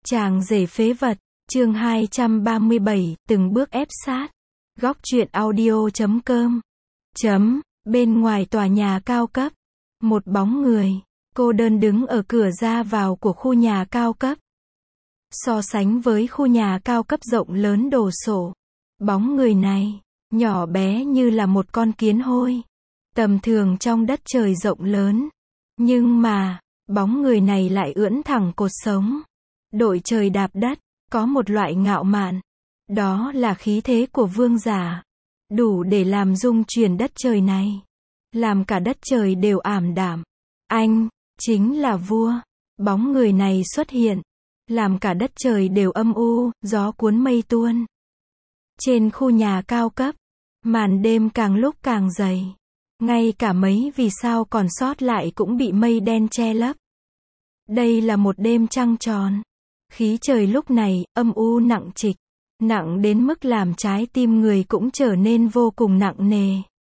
Chàng rể phế vật, chương 237, từng bước ép sát. Góc truyện audio.com. Bên ngoài tòa nhà cao cấp, một bóng người, cô đơn đứng ở cửa ra vào của khu nhà cao cấp. So sánh với khu nhà cao cấp rộng lớn đồ sộ, bóng người này, nhỏ bé như là một con kiến hôi, tầm thường trong đất trời rộng lớn. Nhưng mà, bóng người này lại ưỡn thẳng cột sống, đội trời đạp đất, có một loại ngạo mạn. Đó là khí thế của vương giả, đủ để làm rung chuyển đất trời này, làm cả đất trời đều ảm đạm. Anh, chính là vua. Bóng người này xuất hiện, làm cả đất trời đều âm u, gió cuốn mây tuôn. Trên khu nhà cao cấp, màn đêm càng lúc càng dày. Ngay cả mấy vì sao còn sót lại cũng bị mây đen che lấp. Đây là một đêm trăng tròn. Khí trời lúc này, âm u nặng trịch. Nặng đến mức làm trái tim người cũng trở nên vô cùng nặng nề.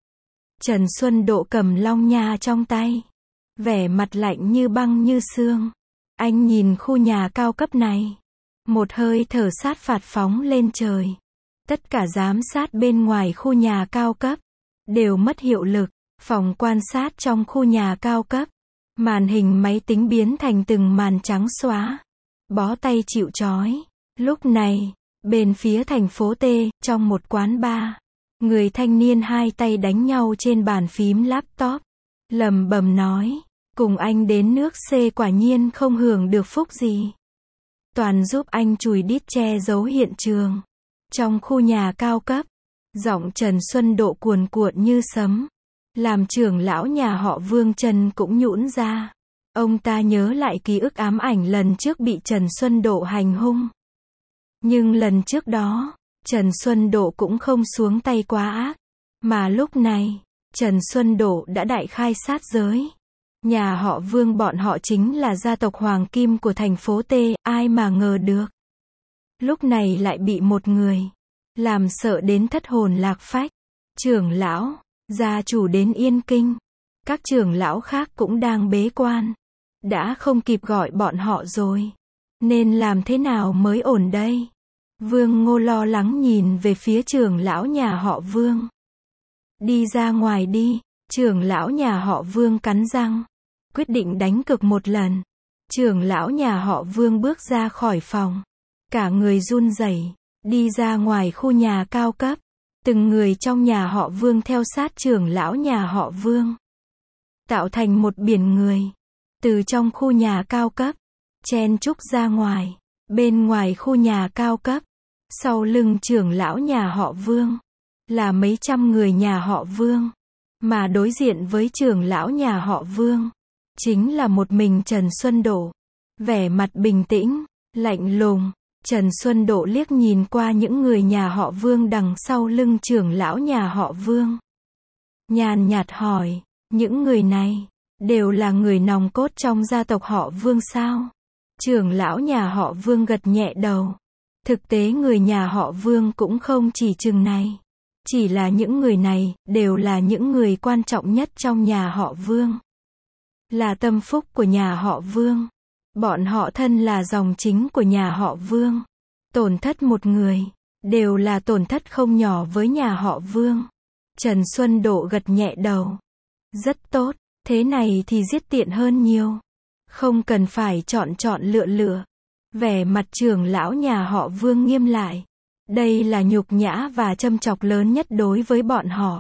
Trần Xuân Độ cầm long nha trong tay, vẻ mặt lạnh như băng như xương. Anh nhìn khu nhà cao cấp này, một hơi thở sát phạt phóng lên trời. Tất cả giám sát bên ngoài khu nhà cao cấp đều mất hiệu lực. Phòng quan sát trong khu nhà cao cấp, màn hình máy tính biến thành từng màn trắng xóa, bó tay chịu trói. Lúc này, bên phía thành phố T, trong một quán bar, người thanh niên hai tay đánh nhau trên bàn phím laptop, lẩm bẩm nói, cùng anh đến nước C quả nhiên không hưởng được phúc gì. Toàn giúp anh chùi đít che giấu hiện trường. Trong khu nhà cao cấp, giọng Trần Xuân Độ cuồn cuộn như sấm, làm trưởng lão nhà họ Vương Trần cũng nhũn ra. Ông ta nhớ lại ký ức ám ảnh lần trước bị Trần Xuân Độ hành hung. Nhưng lần trước đó, Trần Xuân Độ cũng không xuống tay quá ác. Mà lúc này, Trần Xuân Độ đã đại khai sát giới. Nhà họ Vương bọn họ chính là gia tộc Hoàng Kim của thành phố T, ai mà ngờ được. Lúc này lại bị một người làm sợ đến thất hồn lạc phách. Trưởng lão, gia chủ đến Yên Kinh. Các trưởng lão khác cũng đang bế quan. Đã không kịp gọi bọn họ rồi. Nên làm thế nào mới ổn đây? Vương Ngô lo lắng nhìn về phía trưởng lão nhà họ Vương. Đi ra ngoài đi. Trưởng lão nhà họ Vương cắn răng, quyết định đánh cược một lần. Trưởng lão nhà họ Vương bước ra khỏi phòng, cả người run rẩy, đi ra ngoài khu nhà cao cấp. Từng người trong nhà họ Vương theo sát trưởng lão nhà họ Vương, tạo thành một biển người, từ trong khu nhà cao cấp, chen chúc ra ngoài. Bên ngoài khu nhà cao cấp, sau lưng trưởng lão nhà họ Vương, là mấy trăm người nhà họ Vương. Mà đối diện với trưởng lão nhà họ Vương, chính là một mình Trần Xuân Độ. Vẻ mặt bình tĩnh, lạnh lùng. Trần Xuân Độ liếc nhìn qua những người nhà họ Vương đằng sau lưng trưởng lão nhà họ Vương, nhàn nhạt hỏi, những người này, đều là người nòng cốt trong gia tộc họ Vương sao? Trưởng lão nhà họ Vương gật nhẹ đầu. Thực tế người nhà họ Vương cũng không chỉ chừng này. Chỉ là những người này, đều là những người quan trọng nhất trong nhà họ Vương. Là tâm phúc của nhà họ Vương. Bọn họ thân là dòng chính của nhà họ Vương. Tổn thất một người, đều là tổn thất không nhỏ với nhà họ Vương. Trần Xuân Độ gật nhẹ đầu. Rất tốt, thế này thì giết tiện hơn nhiều. Không cần phải chọn lựa. Vẻ mặt trưởng lão nhà họ Vương nghiêm lại. Đây là nhục nhã và châm chọc lớn nhất đối với bọn họ.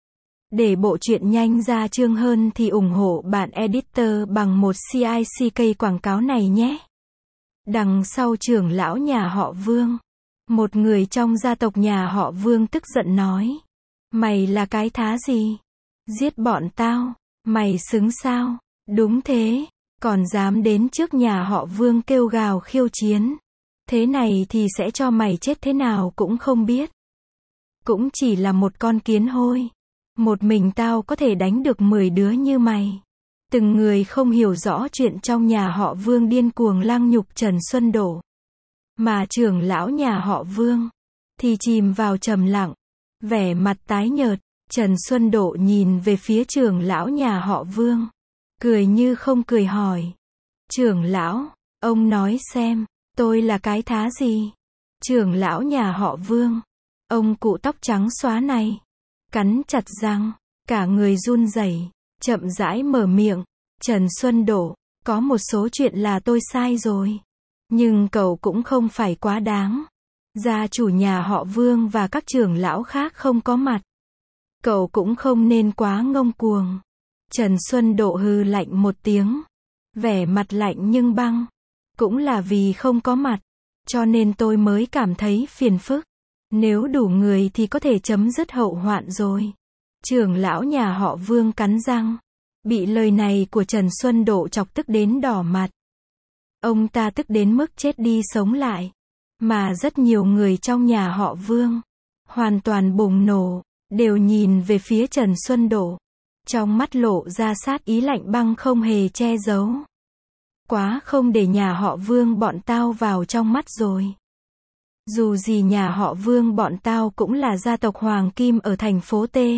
Để bộ truyện nhanh ra chương hơn thì ủng hộ bạn editor bằng một CICK quảng cáo này nhé. Đằng sau trưởng lão nhà họ Vương, một người trong gia tộc nhà họ Vương tức giận nói. Mày là cái thá gì? Giết bọn tao, mày xứng sao? Đúng thế, còn dám đến trước nhà họ Vương kêu gào khiêu chiến. Thế này thì sẽ cho mày chết thế nào cũng không biết. Cũng chỉ là một con kiến hôi. Một mình tao có thể đánh được 10 đứa như mày. Từng người không hiểu rõ chuyện trong nhà họ Vương điên cuồng lăng nhục Trần Xuân Độ. Mà trưởng lão nhà họ Vương thì chìm vào trầm lặng, vẻ mặt tái nhợt. Trần Xuân Độ nhìn về phía trưởng lão nhà họ Vương, cười như không cười hỏi. Trưởng lão, ông nói xem, Tôi là cái thá gì? Trưởng lão nhà họ Vương. Ông cụ tóc trắng xóa này. Cắn chặt răng. Cả người run rẩy, chậm rãi mở miệng. Trần Xuân Độ, có một số chuyện là tôi sai rồi. Nhưng cậu cũng không phải quá đáng. Gia chủ nhà họ Vương và các trưởng lão khác không có mặt. Cậu cũng không nên quá ngông cuồng. Trần Xuân Độ hừ lạnh một tiếng. Vẻ mặt lạnh nhưng băng. Cũng là vì không có mặt. Cho nên tôi mới cảm thấy phiền phức. Nếu đủ người thì có thể chấm dứt hậu hoạn rồi. Trưởng lão nhà họ Vương cắn răng. Bị lời này của Trần Xuân Độ chọc tức đến đỏ mặt. Ông ta tức đến mức chết đi sống lại. Mà rất nhiều người trong nhà họ Vương hoàn toàn bùng nổ, đều nhìn về phía Trần Xuân Độ. Trong mắt lộ ra sát ý lạnh băng không hề che giấu. Quá không để nhà họ Vương bọn tao vào trong mắt rồi. Dù gì nhà họ Vương bọn tao cũng là gia tộc Hoàng Kim ở thành phố T.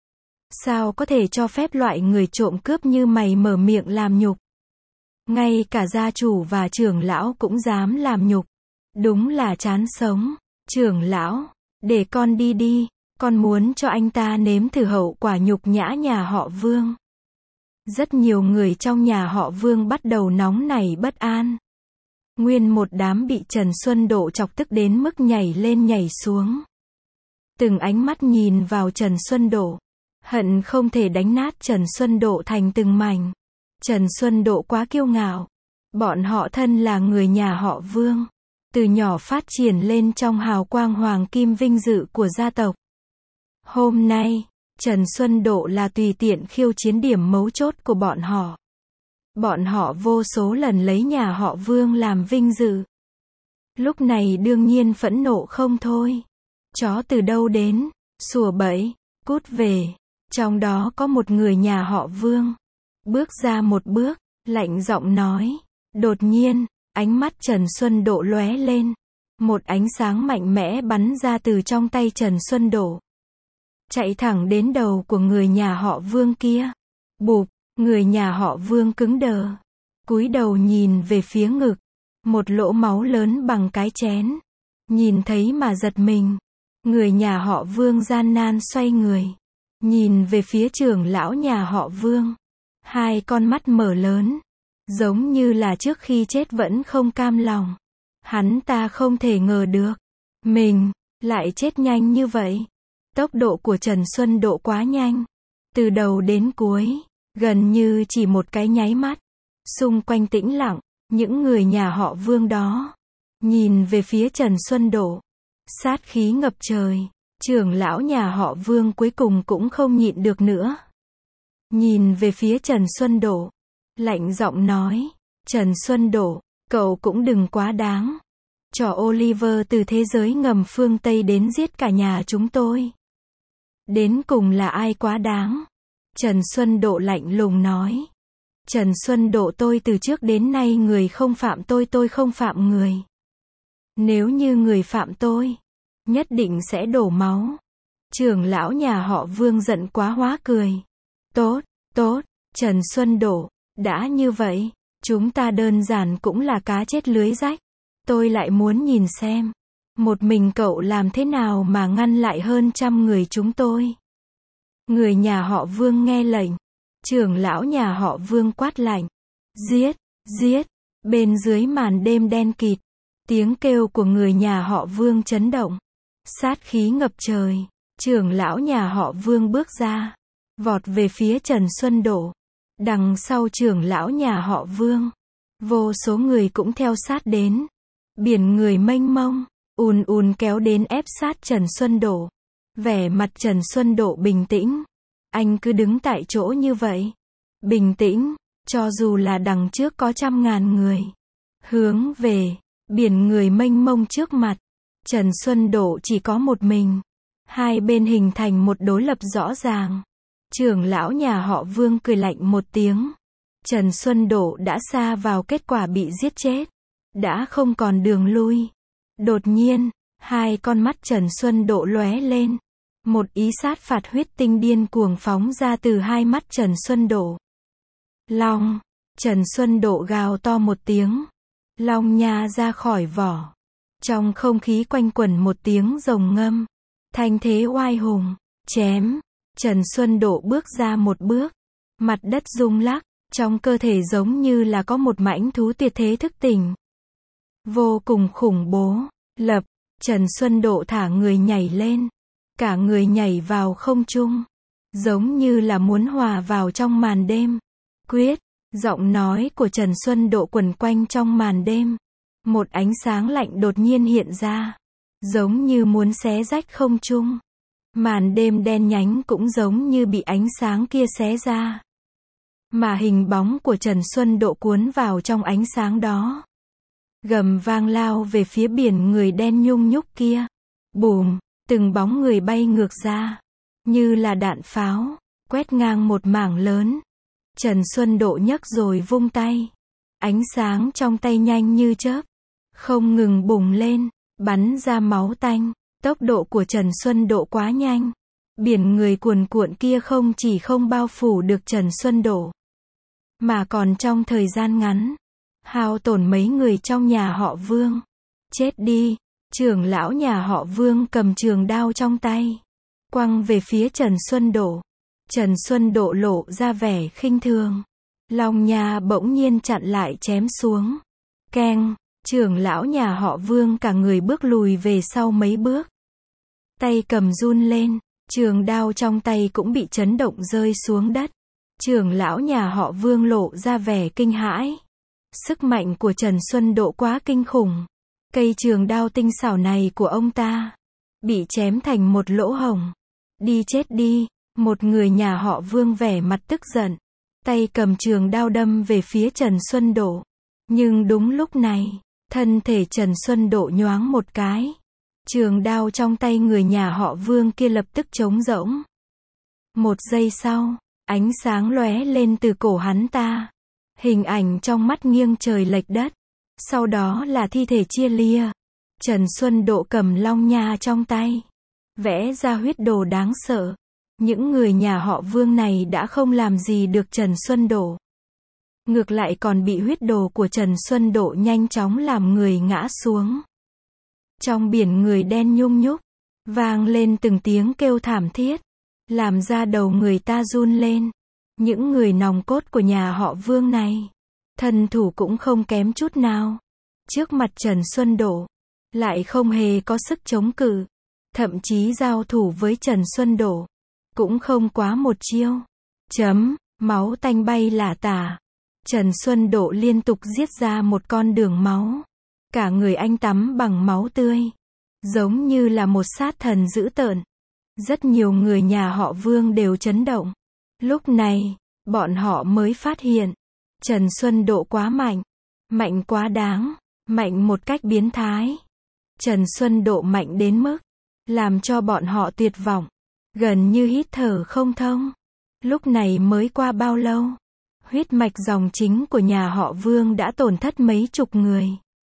Sao có thể cho phép loại người trộm cướp như mày mở miệng làm nhục? Ngay cả gia chủ và trưởng lão cũng dám làm nhục. Đúng là chán sống. Trưởng lão, để con đi đi, con muốn cho anh ta nếm thử hậu quả nhục nhã nhà họ Vương. Rất nhiều người trong nhà họ Vương bắt đầu nóng nảy bất an. Nguyên một đám bị Trần Xuân Độ chọc tức đến mức nhảy lên nhảy xuống. Từng ánh mắt nhìn vào Trần Xuân Độ. Hận không thể đánh nát Trần Xuân Độ thành từng mảnh. Trần Xuân Độ quá kiêu ngạo. Bọn họ thân là người nhà họ Vương. Từ nhỏ phát triển lên trong hào quang hoàng kim vinh dự của gia tộc. Hôm nay, Trần Xuân Độ là tùy tiện khiêu chiến điểm mấu chốt của bọn họ. Bọn họ vô số lần lấy nhà họ Vương làm vinh dự. Lúc này đương nhiên phẫn nộ không thôi. Chó từ đâu đến, sủa bẫy, cút về. Trong đó có một người nhà họ Vương. Bước ra một bước, lạnh giọng nói. Đột nhiên, ánh mắt Trần Xuân Độ lóe lên. Một ánh sáng mạnh mẽ bắn ra từ trong tay Trần Xuân Độ. Chạy thẳng đến đầu của người nhà họ Vương kia. Bụp, người nhà họ Vương cứng đờ. Cúi đầu nhìn về phía ngực. Một lỗ máu lớn bằng cái chén. Nhìn thấy mà giật mình. Người nhà họ Vương gian nan xoay người. Nhìn về phía trưởng lão nhà họ Vương. Hai con mắt mở lớn. Giống như là trước khi chết vẫn không cam lòng. Hắn ta không thể ngờ được. Mình, lại chết nhanh như vậy. Tốc độ của Trần Xuân Độ quá nhanh. Từ đầu đến cuối, gần như chỉ một cái nháy mắt. Xung quanh tĩnh lặng, những người nhà họ Vương đó. Nhìn về phía Trần Xuân Độ. Sát khí ngập trời. Trưởng lão nhà họ Vương cuối cùng cũng không nhịn được nữa. Nhìn về phía Trần Xuân Độ. Lạnh giọng nói. Trần Xuân Độ, cậu cũng đừng quá đáng. Cho Oliver từ thế giới ngầm phương Tây đến giết cả nhà chúng tôi. Đến cùng là ai quá đáng? Trần Xuân Độ lạnh lùng nói. Trần Xuân Độ, tôi từ trước đến nay người không phạm tôi không phạm người. Nếu như người phạm tôi, nhất định sẽ đổ máu. Trưởng lão nhà họ Vương giận quá hóa cười. Tốt, tốt, Trần Xuân Độ, đã như vậy, chúng ta đơn giản cũng là cá chết lưới rách. Tôi lại muốn nhìn xem, một mình cậu làm thế nào mà ngăn lại hơn 100 người chúng tôi. Người nhà họ Vương nghe lệnh. Trưởng lão nhà họ Vương quát lạnh. Giết, giết. Bên dưới màn đêm đen kịt, tiếng kêu của người nhà họ Vương chấn động. Sát khí ngập trời. Trưởng lão nhà họ Vương bước ra, vọt về phía Trần Xuân Độ. Đằng sau trưởng lão nhà họ Vương, vô số người cũng theo sát đến. Biển người mênh mông, ùn ùn kéo đến ép sát Trần Xuân Độ. Vẻ mặt Trần Xuân Độ bình tĩnh. Anh cứ đứng tại chỗ như vậy. Bình tĩnh, cho dù là đằng trước có 100.000 người. Hướng về, biển người mênh mông trước mặt. Trần Xuân Độ chỉ có một mình. Hai bên hình thành một đối lập rõ ràng. Trưởng lão nhà họ Vương cười lạnh một tiếng. Trần Xuân Độ đã sa vào kết quả bị giết chết. Đã không còn đường lui. Đột nhiên, hai con mắt Trần Xuân Độ lóe lên. Một ý sát phạt huyết tinh điên cuồng phóng ra từ hai mắt Trần Xuân Độ. Long, Trần Xuân Độ gào to một tiếng. Long nha ra khỏi vỏ. Trong không khí quanh quẩn một tiếng rồng ngâm. Thanh thế oai hùng. Chém. Trần Xuân Độ bước ra một bước. Mặt đất rung lắc. Trong cơ thể giống như là có một mãnh thú tuyệt thế thức tỉnh. Vô cùng khủng bố. Lập. Trần Xuân Độ thả người nhảy lên. Cả người nhảy vào không trung. Giống như là muốn hòa vào trong màn đêm. Quyết. Giọng nói của Trần Xuân Độ quẩn quanh trong màn đêm. Một ánh sáng lạnh đột nhiên hiện ra. Giống như muốn xé rách không trung. Màn đêm đen nhánh cũng giống như bị ánh sáng kia xé ra. Mà hình bóng của Trần Xuân Độ cuốn vào trong ánh sáng đó. Gầm vang lao về phía biển người đen nhung nhúc kia. Bùm, từng bóng người bay ngược ra. Như là đạn pháo, quét ngang một mảng lớn. Trần Xuân Độ nhấc rồi vung tay. Ánh sáng trong tay nhanh như chớp. Không ngừng bùng lên, bắn ra máu tanh. Tốc độ của Trần Xuân Độ quá nhanh. Biển người cuồn cuộn kia không chỉ không bao phủ được Trần Xuân Độ. Mà còn trong thời gian ngắn. Hao tổn mấy người trong nhà họ Vương. Chết đi. Trưởng lão nhà họ Vương cầm trường đao trong tay. Quăng về phía Trần Xuân Độ. Trần Xuân Độ lộ ra vẻ khinh thường. Long nha bỗng nhiên chặn lại chém xuống. Keng. Trưởng lão nhà họ Vương cả người bước lùi về sau mấy bước. Tay cầm run lên. Trường đao trong tay cũng bị chấn động rơi xuống đất. Trưởng lão nhà họ Vương lộ ra vẻ kinh hãi. Sức mạnh của Trần Xuân Độ quá kinh khủng. Cây trường đao tinh xảo này của ông ta bị chém thành một lỗ hổng. Đi chết đi. Một người nhà họ Vương vẻ mặt tức giận. Tay cầm trường đao đâm về phía Trần Xuân Độ. Nhưng đúng lúc này, thân thể Trần Xuân Độ nhoáng một cái. Trường đao trong tay người nhà họ Vương kia lập tức trống rỗng. Một giây sau, ánh sáng lóe lên từ cổ hắn ta. Hình ảnh trong mắt nghiêng trời lệch đất. Sau đó là thi thể chia lia. Trần Xuân Độ cầm long nha trong tay. Vẽ ra huyết đồ đáng sợ. Những người nhà họ Vương này đã không làm gì được Trần Xuân Độ. Ngược lại còn bị huyết đồ của Trần Xuân Độ nhanh chóng làm người ngã xuống. Trong biển người đen nhung nhúc, vang lên từng tiếng kêu thảm thiết, làm ra đầu người ta run lên. Những người nòng cốt của nhà họ Vương này, thân thủ cũng không kém chút nào. Trước mặt Trần Xuân Độ, lại không hề có sức chống cự. Thậm chí giao thủ với Trần Xuân Độ, cũng không quá một chiêu. Máu tanh bay lả tả. Trần Xuân Độ liên tục giết ra một con đường máu. Cả người anh tắm bằng máu tươi. Giống như là một sát thần dữ tợn. Rất nhiều người nhà họ Vương đều chấn động. Lúc này, bọn họ mới phát hiện. Trần Xuân Độ quá mạnh. Mạnh quá đáng. Mạnh một cách biến thái. Trần Xuân Độ mạnh đến mức làm cho bọn họ tuyệt vọng. Gần như hít thở không thông. Lúc này mới qua bao lâu? Huyết mạch dòng chính của nhà họ Vương đã tổn thất mấy chục người.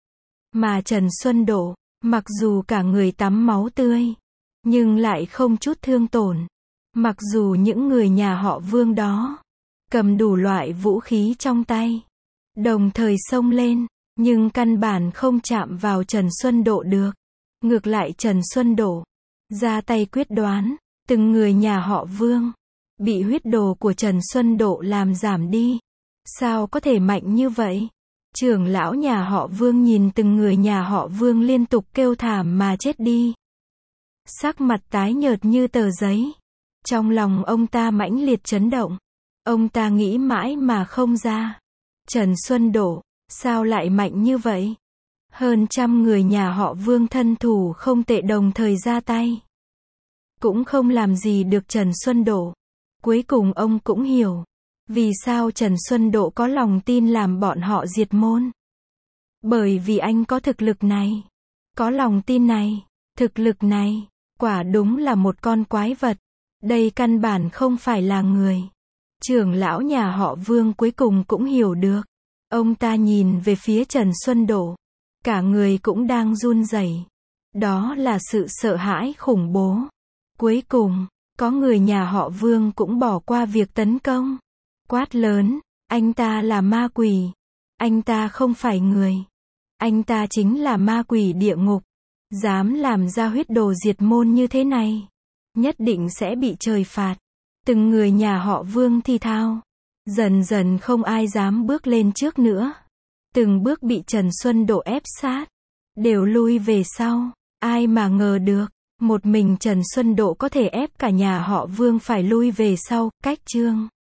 Mà Trần Xuân Độ, mặc dù cả người tắm máu tươi, nhưng lại không chút thương tổn. Mặc dù những người nhà họ Vương đó cầm đủ loại vũ khí trong tay, đồng thời xông lên, nhưng căn bản không chạm vào Trần Xuân Độ được. Ngược lại Trần Xuân Độ ra tay quyết đoán, từng người nhà họ Vương bị huyết đồ của Trần Xuân Độ làm giảm đi. Sao có thể mạnh như vậy? Trưởng lão nhà họ Vương nhìn từng người nhà họ Vương liên tục kêu thảm mà chết đi. Sắc mặt tái nhợt như tờ giấy. Trong lòng ông ta mãnh liệt chấn động. Ông ta nghĩ mãi mà không ra. Trần Xuân Độ, sao lại mạnh như vậy? Hơn trăm người nhà họ Vương thân thủ không tệ đồng thời ra tay. Cũng không làm gì được Trần Xuân Độ. Cuối cùng ông cũng hiểu. Vì sao Trần Xuân Độ có lòng tin làm bọn họ diệt môn. Bởi vì anh có thực lực này. Có lòng tin này. Thực lực này. Quả đúng là một con quái vật. Đây căn bản không phải là người. Trưởng lão nhà họ Vương cuối cùng cũng hiểu được. Ông ta nhìn về phía Trần Xuân Độ. Cả người cũng đang run rẩy. Đó là sự sợ hãi khủng bố. Cuối cùng, có người nhà họ Vương cũng bỏ qua việc tấn công. Quát lớn, anh ta là ma quỷ. Anh ta không phải người. Anh ta chính là ma quỷ địa ngục. Dám làm ra huyết đồ diệt môn như thế này, nhất định sẽ bị trời phạt. Từng người nhà họ Vương thì thào. Dần dần không ai dám bước lên trước nữa. Từng bước bị Trần Xuân Độ ép sát, đều lui về sau. Ai mà ngờ được, một mình Trần Xuân Độ có thể ép cả nhà họ Vương phải lui về sau, cách Trương